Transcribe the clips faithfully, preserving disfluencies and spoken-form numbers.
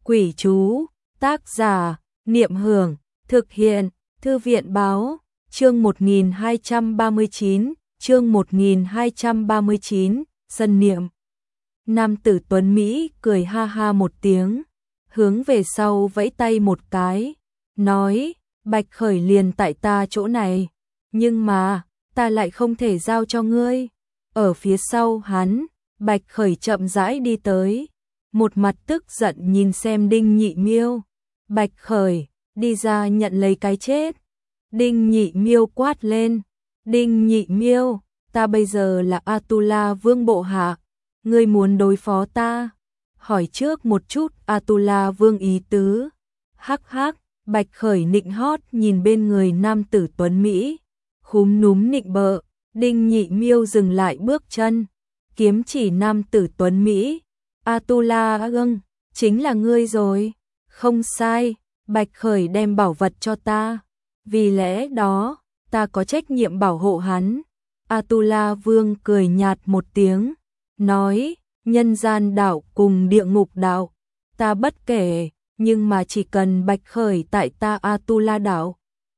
Quỷ chú, tác giả, Niệm Hưởng, thực hiện, Thư viện báo, chương một nghìn hai trăm ba mươi chín, chương một nghìn hai trăm ba mươi chín, Sân Niệm. Nam tử tuấn Mỹ cười ha ha một tiếng, hướng về sau vẫy tay một cái, nói, Bạch Khởi liền tại ta chỗ này, nhưng mà, ta lại không thể giao cho ngươi. Ở phía sau hắn, Bạch Khởi chậm rãi đi tới, một mặt tức giận nhìn xem Đinh Nhị Miêu. Bạch Khởi, đi ra nhận lấy cái chết. Đinh Nhị Miêu quát lên, Đinh Nhị Miêu, ta bây giờ là Atula Vương bộ hạ, ngươi muốn đối phó ta? Hỏi trước một chút Atula Vương ý tứ. Hắc hắc, Bạch Khởi nịnh hót nhìn bên người nam tử tuấn Mỹ, khúm núm nịnh bợ. Đinh Nhị Miêu dừng lại bước chân, kiếm chỉ nam tử tuấn Mỹ. Atula Vương, chính là ngươi rồi. Không sai, Bạch Khởi đem bảo vật cho ta, vì lẽ đó, ta có trách nhiệm bảo hộ hắn. Atula Vương cười nhạt một tiếng, nói, nhân gian đạo cùng địa ngục đạo, ta bất kể, nhưng mà chỉ cần Bạch Khởi tại ta Atula đạo.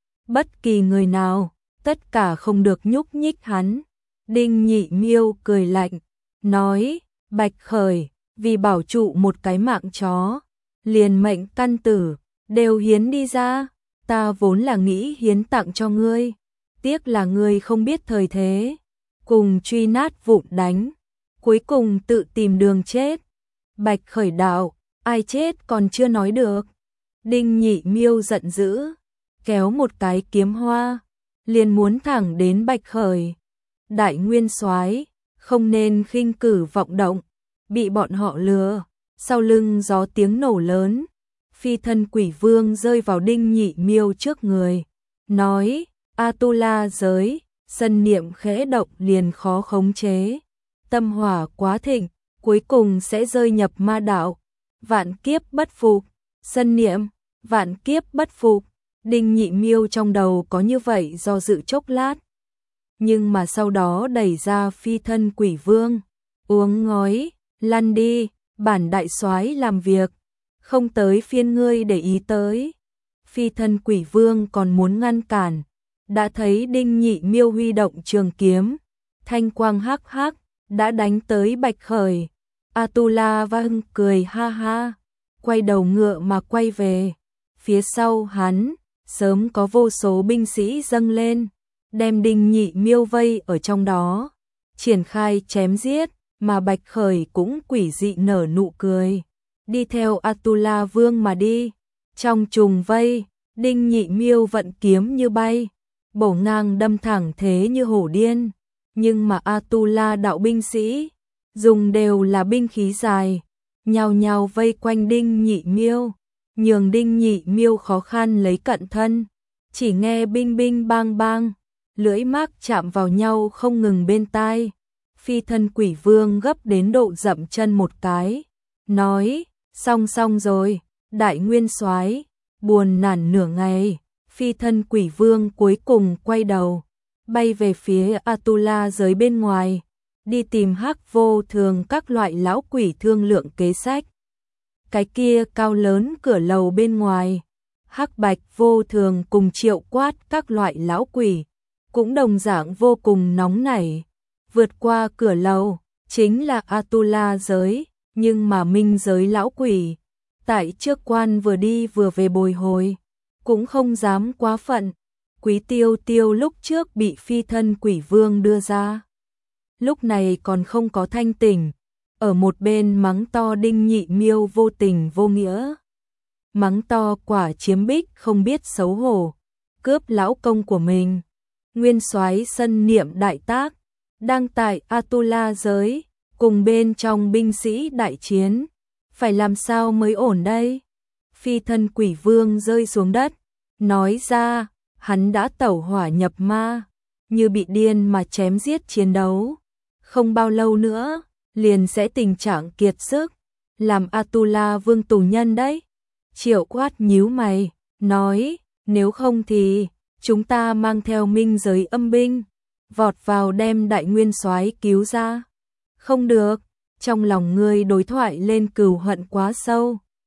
Bất kỳ người nào, tất cả không được nhúc nhích hắn. Đinh Nhị Miêu cười lạnh, nói, Bạch Khởi, vì bảo trụ một cái mạng chó, liền mệnh căn tử, đều hiến đi ra, ta vốn là nghĩ hiến tặng cho ngươi, tiếc là ngươi không biết thời thế, cùng truy nát vụn đánh, cuối cùng tự tìm đường chết. Bạch Khởi đạo, ai chết còn chưa nói được. Đinh Nhị Miêu giận dữ, kéo một cái kiếm hoa, liền muốn thẳng đến Bạch Khởi. Đại nguyên soái, không nên khinh cử vọng động, bị bọn họ lừa. Sau lưng gió tiếng nổ lớn, phi thân quỷ vương rơi vào Đinh Nhị Miêu trước người, nói, Atula giới, sân niệm khẽ động liền khó khống chế, tâm hỏa quá thịnh, cuối cùng sẽ rơi nhập ma đạo, vạn kiếp bất phục. Sân niệm, vạn kiếp bất phục. Đinh Nhị Miêu trong đầu có như vậy do dự chốc lát, nhưng mà sau đó đẩy ra phi thân quỷ vương, uống ngói, lăn đi, bản đại soái làm việc, không tới phiên ngươi để ý tới. Phi thân quỷ vương còn muốn ngăn cản, đã thấy Đinh Nhị Miêu huy động trường kiếm, thanh quang hắc hắc, đã đánh tới Bạch Khởi. Atula Vương cười ha ha, quay đầu ngựa mà quay về. Phía sau hắn, sớm có vô số binh sĩ dâng lên, đem Đinh Nhị Miêu vây ở trong đó, triển khai chém giết, mà Bạch Khởi cũng quỷ dị nở nụ cười, đi theo Atula Vương mà đi. Trong trùng vây, Đinh Nhị Miêu vận kiếm như bay, bổ ngang đâm thẳng thế như hổ điên, nhưng mà Atula đạo binh sĩ dùng đều là binh khí dài, nhào nhào vây quanh Đinh Nhị Miêu, nhường Đinh Nhị Miêu khó khăn lấy cận thân. Chỉ nghe binh binh bang bang, lưỡi mác chạm vào nhau không ngừng bên tai. Phi thân quỷ vương gấp đến độ dậm chân một cái, nói, xong xong rồi, đại nguyên soái. Buồn nản nửa ngày, phi thân quỷ vương cuối cùng quay đầu, bay về phía Atula giới bên ngoài, đi tìm Hắc Vô Thường các loại lão quỷ thương lượng kế sách. Cái kia cao lớn cửa lầu bên ngoài, Hắc Bạch Vô Thường cùng triệu quát các loại lão quỷ, cũng đồng dạng vô cùng nóng nảy. Vượt qua cửa lầu, chính là Atula giới, nhưng mà minh giới lão quỷ, tại trước quan vừa đi vừa về bồi hồi, cũng không dám quá phận. Quý Tiêu Tiêu lúc trước bị phi thân quỷ vương đưa ra, lúc này còn không có thanh tỉnh, ở một bên mắng to Đinh Nhị Miêu vô tình vô nghĩa, mắng to quả chiếm bích không biết xấu hổ, cướp lão công của mình. Nguyên soái sân niệm đại tác, đang tại Atula giới, cùng bên trong binh sĩ đại chiến, phải làm sao mới ổn đây? Phi thân quỷ vương rơi xuống đất, nói ra, hắn đã tẩu hỏa nhập ma, như bị điên mà chém giết chiến đấu, không bao lâu nữa, liền sẽ tình trạng kiệt sức, làm Atula Vương tù nhân đấy. Triệu quát nhíu mày, nói, nếu không thì, chúng ta mang theo minh giới âm binh, vọt vào đem đại nguyên soái cứu ra. Không được, trong lòng ngươi đối thoại lên cừu hận quá sâu,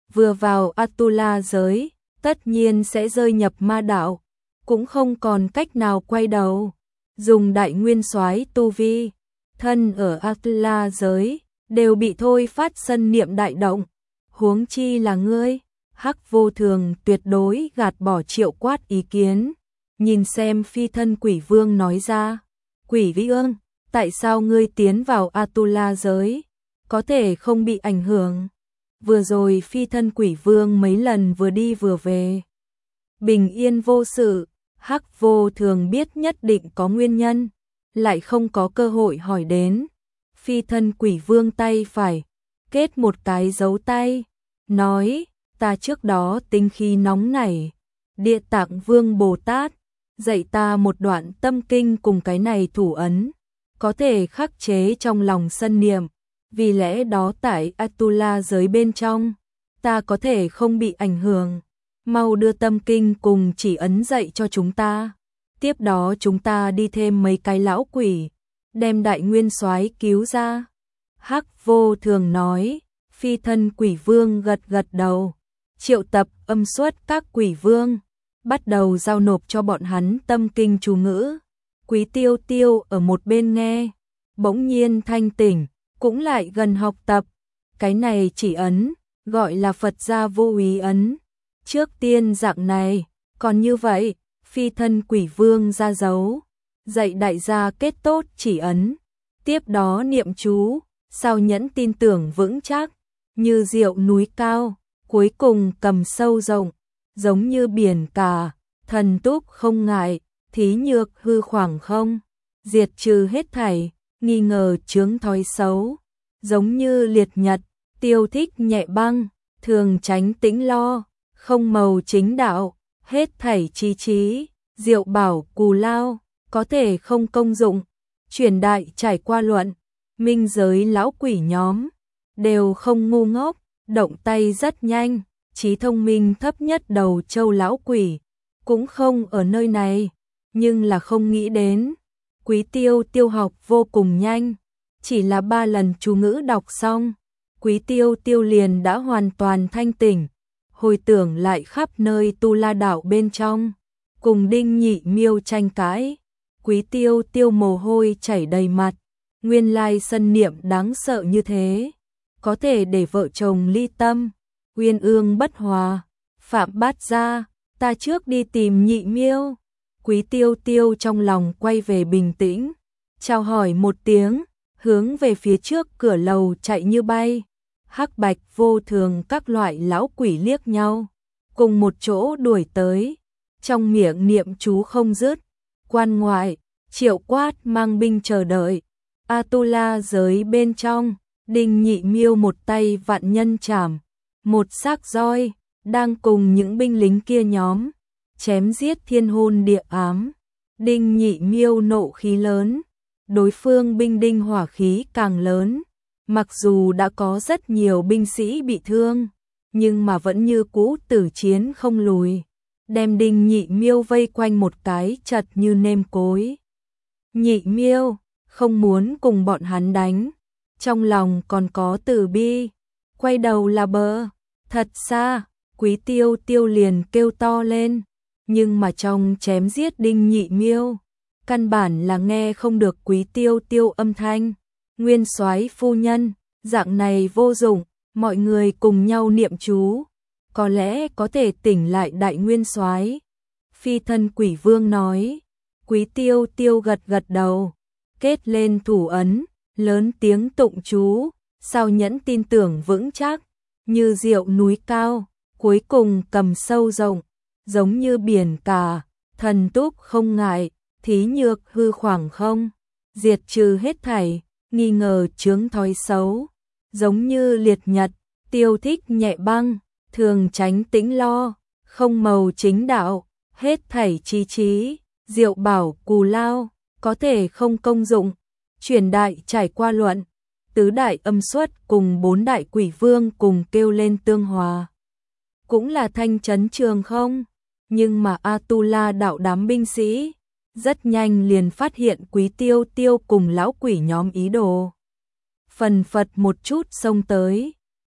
vừa vào Atula giới, tất nhiên sẽ rơi nhập ma đạo, cũng không còn cách nào quay đầu. Dùng đại nguyên soái tu vi, thân ở Atula giới, đều bị thôi phát sân niệm đại động. Huống chi là ngươi. Hắc Vô Thường tuyệt đối gạt bỏ Triệu Quát ý kiến. Nhìn xem phi thân quỷ vương nói ra. Quỷ vương, tại sao ngươi tiến vào Atula giới? Có thể không bị ảnh hưởng. Vừa rồi phi thân quỷ vương mấy lần vừa đi vừa về. Bình yên vô sự, Hắc Vô Thường biết nhất định có nguyên nhân, lại không có cơ hội hỏi đến. Phi thân quỷ vương tay phải, kết một cái dấu tay, nói, ta trước đó tinh khí nóng nảy, Địa Tạng Vương Bồ Tát, dạy ta một đoạn tâm kinh cùng cái này thủ ấn, có thể khắc chế trong lòng sân niệm, vì lẽ đó tại Atula giới bên trong, ta có thể không bị ảnh hưởng. Mau đưa tâm kinh cùng chỉ ấn dạy cho chúng ta. Tiếp đó chúng ta đi thêm mấy cái lão quỷ, đem đại nguyên soái cứu ra. Hắc Vô Thường nói, phi thân quỷ vương gật gật đầu, triệu tập âm xuất các quỷ vương, bắt đầu giao nộp cho bọn hắn tâm kinh chú ngữ. Quý Tiêu Tiêu ở một bên nghe, bỗng nhiên thanh tỉnh, cũng lại gần học tập. Cái này chỉ ấn, gọi là Phật gia vô úy ấn. Trước tiên dạng này, còn như vậy, phi thân quỷ vương ra dấu, dạy đại gia kết tốt chỉ ấn, tiếp đó niệm chú, sao nhẫn tin tưởng vững chắc, như diệu núi cao, cuối cùng cầm sâu rộng, giống như biển cả, thần túc không ngại, thí nhược hư khoảng không, diệt trừ hết thảy, nghi ngờ chướng thói xấu, giống như liệt nhật, tiêu thích nhẹ băng, thường tránh tĩnh lo. Không màu chính đạo, hết thảy chi trí, diệu bảo cù lao, có thể không công dụng. Truyền đại trải qua luận, minh giới lão quỷ nhóm, đều không ngu ngốc, động tay rất nhanh, trí thông minh thấp nhất đầu châu lão quỷ, cũng không ở nơi này, nhưng là không nghĩ đến. Quý Tiêu Tiêu học vô cùng nhanh, chỉ là ba lần chú ngữ đọc xong, Quý Tiêu Tiêu liền đã hoàn toàn thanh tỉnh. Hồi tưởng lại khắp nơi Tu La đảo bên trong, cùng Đinh Nhị Miêu tranh cãi, Quý Tiêu Tiêu mồ hôi chảy đầy mặt, nguyên lai sân niệm đáng sợ như thế, có thể để vợ chồng ly tâm, uyên ương bất hòa. Phạm Bát Gia, ta trước đi tìm Nhị Miêu. Quý Tiêu Tiêu trong lòng quay về bình tĩnh, chào hỏi một tiếng, hướng về phía trước cửa lầu chạy như bay. Hắc Bạch Vô Thường các loại lão quỷ liếc nhau, cùng một chỗ đuổi tới, trong miệng niệm chú không dứt. Quan ngoại, Triệu Quát mang binh chờ đợi. Atula giới bên trong, Đinh Nhị Miêu một tay vạn nhân chảm, một xác roi, đang cùng những binh lính kia nhóm, chém giết thiên hôn địa ám. Đinh Nhị Miêu nộ khí lớn, đối phương binh đinh hỏa khí càng lớn. Mặc dù đã có rất nhiều binh sĩ bị thương, nhưng mà vẫn như cũ tử chiến không lùi, đem Đinh Nhị Miêu vây quanh một cái chật như nêm cối. Nhị Miêu không muốn cùng bọn hắn đánh, trong lòng còn có từ bi, quay đầu là bờ, thật xa. Quý Tiêu Tiêu liền kêu to lên, nhưng mà trong chém giết Đinh Nhị Miêu, căn bản là nghe không được Quý Tiêu Tiêu âm thanh. Nguyên soái phu nhân, dạng này vô dụng, mọi người cùng nhau niệm chú, có lẽ có thể tỉnh lại đại nguyên soái. Phi thân quỷ vương nói. Quý Tiêu Tiêu gật gật đầu, kết lên thủ ấn, lớn tiếng tụng chú, sao nhẫn tin tưởng vững chắc, như diệu núi cao, cuối cùng cầm sâu rộng, giống như biển cả, thần túc không ngại, thí nhược hư khoảng không, diệt trừ hết thảy, nghi ngờ chướng thói xấu, giống như liệt nhật, tiêu thích nhẹ băng, thường tránh tĩnh lo, không màu chính đạo, hết thảy chi trí, diệu bảo cù lao, có thể không công dụng. Truyền đại trải qua luận, tứ đại âm xuất cùng bốn đại quỷ vương cùng kêu lên tương hòa. Cũng là thanh trấn trường không, nhưng mà Atula đạo đám binh sĩ rất nhanh liền phát hiện Quý Tiêu Tiêu cùng lão quỷ nhóm ý đồ. Phần phật một chút xông tới,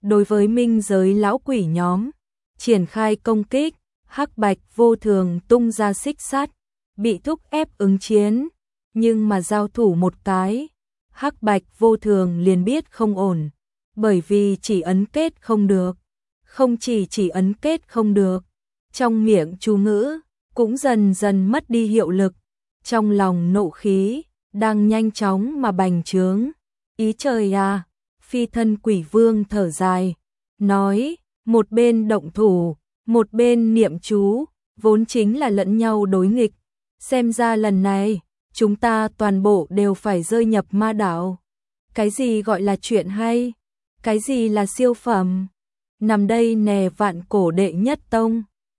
đối với minh giới lão quỷ nhóm, triển khai công kích, hắc bạch vô thường tung ra xích sắt, bị thúc ép ứng chiến, nhưng mà giao thủ một cái, hắc bạch vô thường liền biết không ổn, bởi vì chỉ ấn kết không được, không chỉ chỉ ấn kết không được, trong miệng chú ngữ cũng dần dần mất đi hiệu lực, trong lòng nộ khí đang nhanh chóng mà bành trướng. Ý trời à, phi thân quỷ vương thở dài, nói, một bên động thủ, một bên niệm chú, vốn chính là lẫn nhau đối nghịch, xem ra lần này, chúng ta toàn bộ đều phải rơi nhập ma đảo. Cái gì gọi là chuyện hay? Cái gì là siêu phẩm? Nằm đây nè vạn cổ đệ nhất tông.